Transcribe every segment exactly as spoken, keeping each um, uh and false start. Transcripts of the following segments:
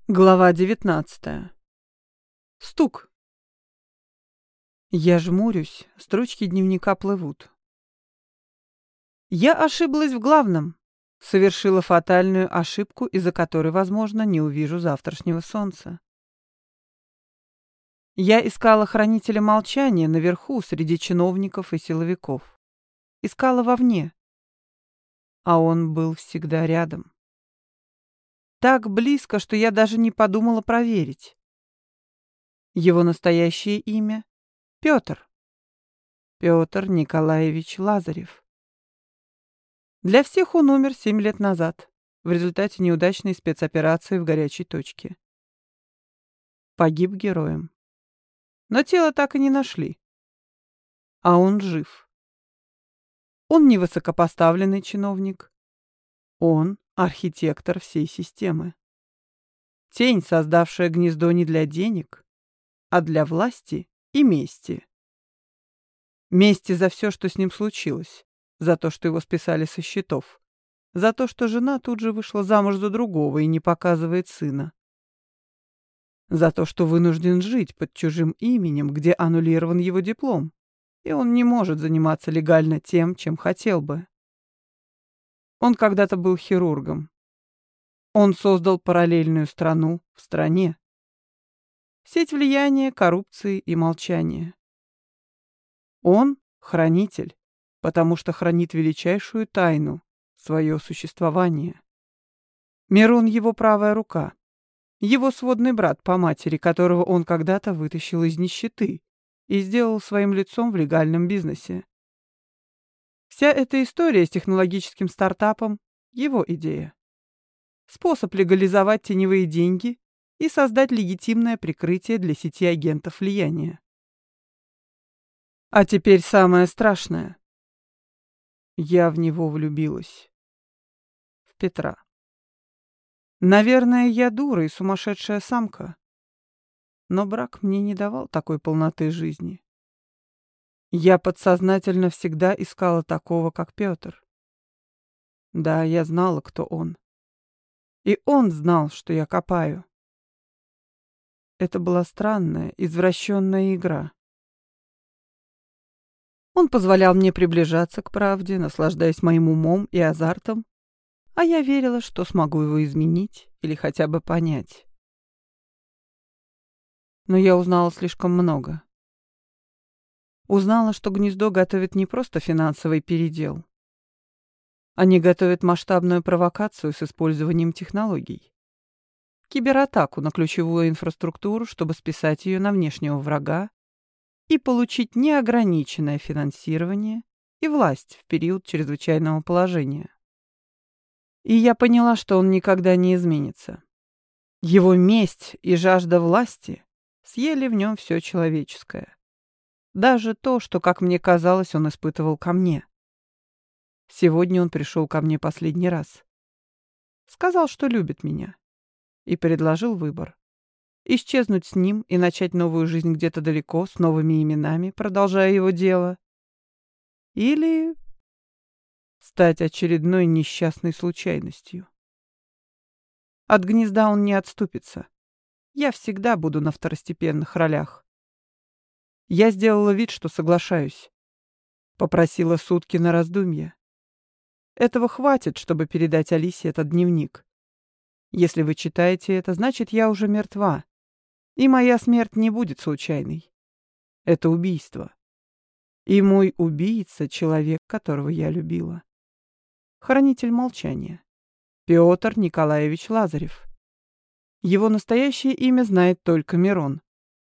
Глава девятнадцатая. Стук. Я жмурюсь, строчки дневника плывут. Я ошиблась в главном. Совершила фатальную ошибку, из-за которой, возможно, не увижу завтрашнего солнца. Я искала хранителя молчания наверху, среди чиновников и силовиков. Искала вовне. А он был всегда рядом. Так близко, что я даже не подумала проверить. Его настоящее имя — Петр. Петр Николаевич Лазарев. Для всех он умер семь лет назад, в результате неудачной спецоперации в горячей точке. Погиб героем. Но тело так и не нашли. А он жив. Он не высокопоставленный чиновник. Он архитектор всей системы. Тень, создавшая гнездо не для денег, а для власти и мести. Мести за все, что с ним случилось, за то, что его списали со счетов, за то, что жена тут же вышла замуж за другого и не показывает сына, за то, что вынужден жить под чужим именем, где аннулирован его диплом, и он не может заниматься легально тем, чем хотел бы. Он когда-то был хирургом. Он создал параллельную страну в стране. Сеть влияния, коррупции и молчания. Он — хранитель, потому что хранит величайшую тайну — свое существование. Мирон — его правая рука, его сводный брат по матери, которого он когда-то вытащил из нищеты и сделал своим лицом в легальном бизнесе. Вся эта история с технологическим стартапом — его идея. Способ легализовать теневые деньги и создать легитимное прикрытие для сети агентов влияния. А теперь самое страшное. Я в него влюбилась. В Петра. Наверное, я дура и сумасшедшая самка. Но брак мне не давал такой полноты жизни. Я подсознательно всегда искала такого, как Петр. Да, я знала, кто он. И он знал, что я копаю. Это была странная, извращенная игра. Он позволял мне приближаться к правде, наслаждаясь моим умом и азартом, а я верила, что смогу его изменить или хотя бы понять. Но я узнала слишком много. Узнала, что гнездо готовит не просто финансовый передел. Они готовят масштабную провокацию с использованием технологий. Кибератаку на ключевую инфраструктуру, чтобы списать ее на внешнего врага и получить неограниченное финансирование и власть в период чрезвычайного положения. И я поняла, что он никогда не изменится. Его месть и жажда власти съели в нем все человеческое. Даже то, что, как мне казалось, он испытывал ко мне. Сегодня он пришел ко мне последний раз. Сказал, что любит меня. И предложил выбор. Исчезнуть с ним и начать новую жизнь где-то далеко, с новыми именами, продолжая его дело. Или стать очередной несчастной случайностью. От гнезда он не отступится. Я всегда буду на второстепенных ролях. Я сделала вид, что соглашаюсь. Попросила сутки на раздумье. Этого хватит, чтобы передать Алисе этот дневник. Если вы читаете это, значит, я уже мертва. И моя смерть не будет случайной. Это убийство. И мой убийца — человек, которого я любила. Хранитель молчания. Петр Николаевич Лазарев. Его настоящее имя знает только Мирон.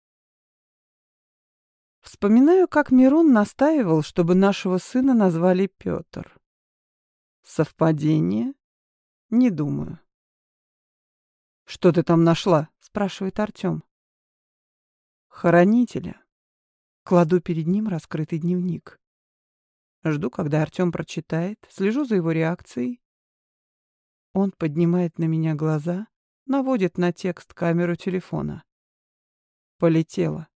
Вспоминаю, как Мирон настаивал, чтобы нашего сына назвали Петр. Совпадение? Не думаю. «Что ты там нашла?» — спрашивает Артем. «Хранителя». Кладу перед ним раскрытый дневник. Жду, когда Артем прочитает, слежу за его реакцией. Он поднимает на меня глаза, наводит на текст камеру телефона. Полетела.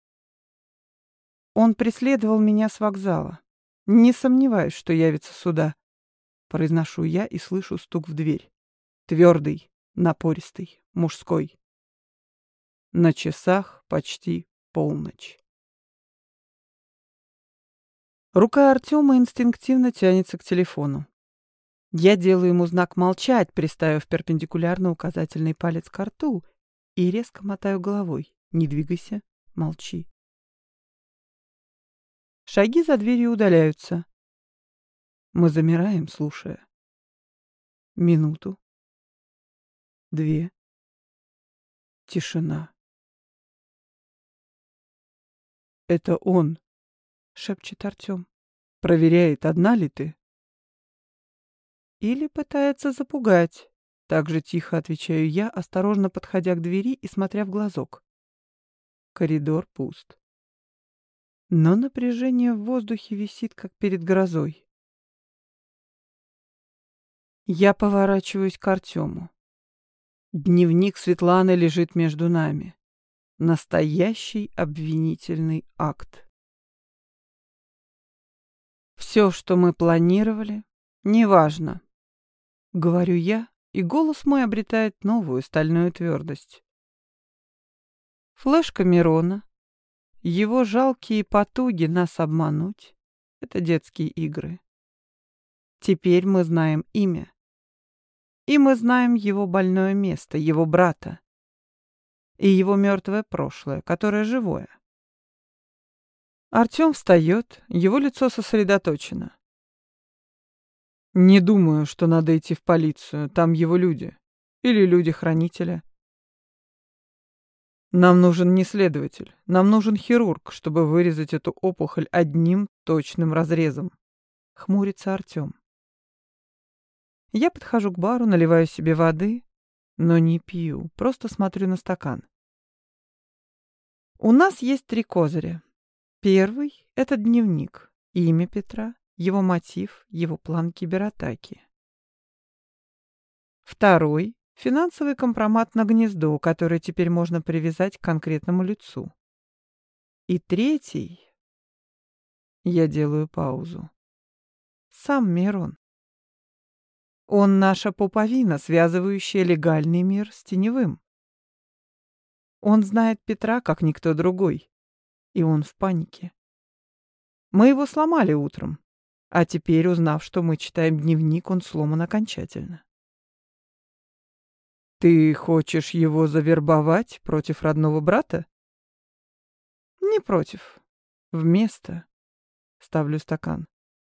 Он преследовал меня с вокзала. Не сомневаюсь, что явится сюда. Произношу я и слышу стук в дверь. Твердый, напористый. мужской. На часах почти полночь. Рука Артема инстинктивно тянется к телефону. Я делаю ему знак молчать, приставив перпендикулярно указательный палец к рту, и резко мотаю головой. Не двигайся, молчи. Шаги за дверью удаляются. Мы замираем, слушая. Минуту. Две. Тишина. «Это он», — шепчет Артем. «Проверяет, одна ли ты?» Или пытается запугать. Так же тихо отвечаю я, осторожно подходя к двери и смотря в глазок. Коридор пуст. Но напряжение в воздухе висит, как перед грозой. Я поворачиваюсь к Артему. Дневник Светланы лежит между нами. Настоящий обвинительный акт. Все, что мы планировали, неважно. Говорю я, и голос мой обретает новую стальную твердость. Флешка Мирона, его жалкие потуги нас обмануть — это детские игры. Теперь мы знаем имя. И мы знаем его больное место, его брата. И его мертвое прошлое, которое живое. Артем встает, его лицо сосредоточено. Не думаю, что надо идти в полицию, там его люди. Или люди-хранителя. Нам нужен не следователь, нам нужен хирург, чтобы вырезать эту опухоль одним точным разрезом. Хмурится Артем. Я подхожу к бару, наливаю себе воды, но не пью, просто смотрю на стакан. У нас есть три козыря. Первый — это дневник, имя Петра, его мотив, его план кибератаки. Второй — финансовый компромат на гнездо, который теперь можно привязать к конкретному лицу. И третий... Я делаю паузу. Сам Мирон. Он наша пуповина, связывающая легальный мир с теневым. Он знает Петра, как никто другой. И он в панике. Мы его сломали утром. А теперь, узнав, что мы читаем дневник, он сломан окончательно. Ты хочешь его завербовать против родного брата? Не против. Вместо. Ставлю стакан.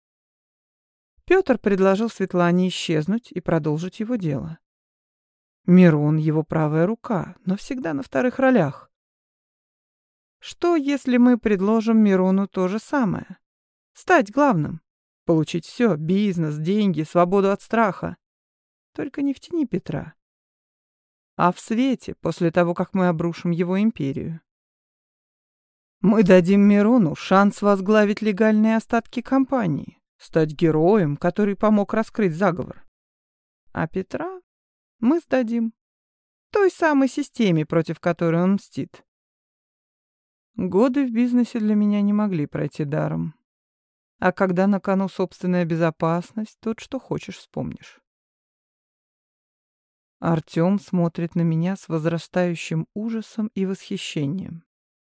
Петр предложил Светлане исчезнуть и продолжить его дело. Мирон — его правая рука, но всегда на вторых ролях. Что, если мы предложим Мирону то же самое? Стать главным. Получить все — бизнес, деньги, свободу от страха. Только не в тени Петра, а в свете, после того, как мы обрушим его империю. Мы дадим Мирону шанс возглавить легальные остатки компании, стать героем, который помог раскрыть заговор. А Петра мы сдадим той самой системе, против которой он мстит. Годы в бизнесе для меня не могли пройти даром. А когда на кону собственная безопасность, тут что хочешь вспомнишь. Артем смотрит на меня с возрастающим ужасом и восхищением.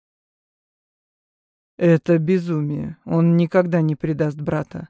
Это безумие. Он никогда не предаст брата.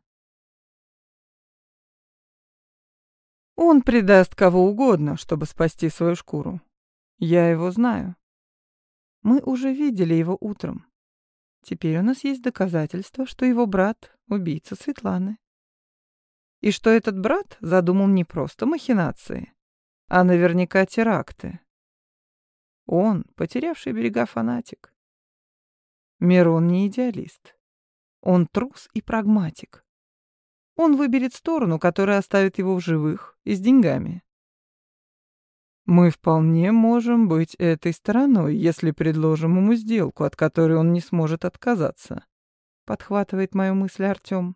Он предаст кого угодно, чтобы спасти свою шкуру. Я его знаю. Мы уже видели его утром. Теперь у нас есть доказательства, что его брат — убийца Светланы. И что этот брат задумал не просто махинации, а наверняка теракты. Он — потерявший берега фанатик. Мирон не идеалист. Он трус и прагматик. Он выберет сторону, которая оставит его в живых и с деньгами. Мы вполне можем быть этой стороной, если предложим ему сделку, от которой он не сможет отказаться. Подхватывает мою мысль Артем.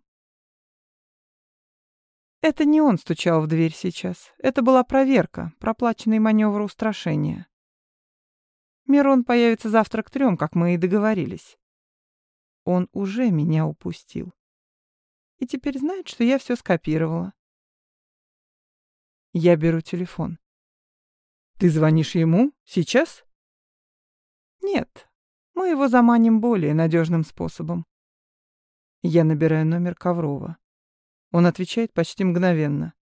Это не он стучал в дверь сейчас. Это была проверка, проплаченный маневр устрашения. Мирон появится завтра к трем, как мы и договорились. Он уже меня упустил. И теперь знает, что я все скопировала. Я беру телефон. Ты звонишь ему? Сейчас? Нет, мы его заманим более надежным способом. Я набираю номер Коврова. Он отвечает почти мгновенно.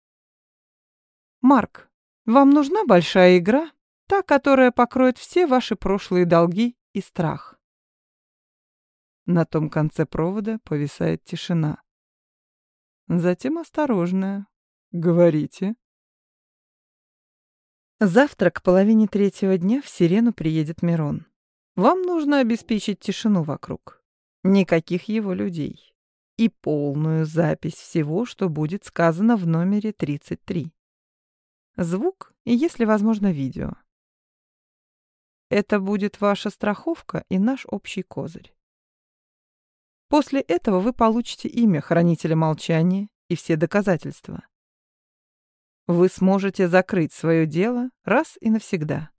Марк, вам нужна большая игра? Та, которая покроет все ваши прошлые долги и страх. На том конце провода повисает тишина. Затем осторожная. Говорите. Завтра к половине третьего дня в Сирену приедет Мирон. Вам нужно обеспечить тишину вокруг. Никаких его людей. И полную запись всего, что будет сказано в номере тридцать три. Звук и, если возможно, видео. Это будет ваша страховка и наш общий козырь. После этого вы получите имя хранителя молчания и все доказательства. Вы сможете закрыть свое дело раз и навсегда.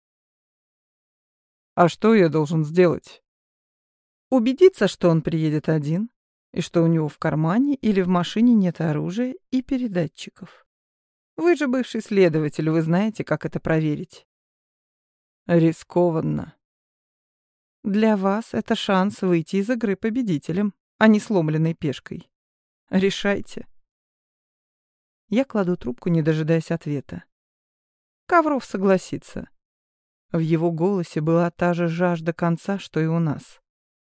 А что я должен сделать? Убедиться, что он приедет один, и что у него в кармане или в машине нет оружия и передатчиков. Вы же бывший следователь, вы знаете, как это проверить. Рискованно. Для вас это шанс выйти из игры победителем, а не сломленной пешкой. Решайте. Я кладу трубку, не дожидаясь ответа. Ковров согласится. В его голосе была та же жажда конца, что и у нас.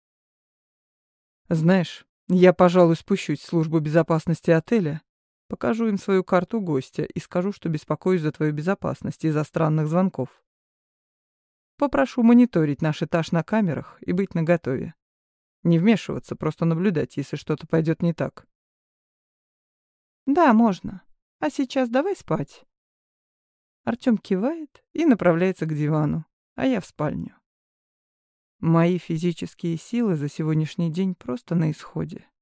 Знаешь, я, пожалуй, спущусь в службу безопасности отеля, покажу им свою карту гостя и скажу, что беспокоюсь за твою безопасность из-за странных звонков. Попрошу мониторить наш этаж на камерах и быть наготове. Не вмешиваться, просто наблюдать, если что-то пойдет не так. Да, можно. А сейчас давай спать. Артём кивает и направляется к дивану, а я в спальню. Мои физические силы за сегодняшний день просто на исходе.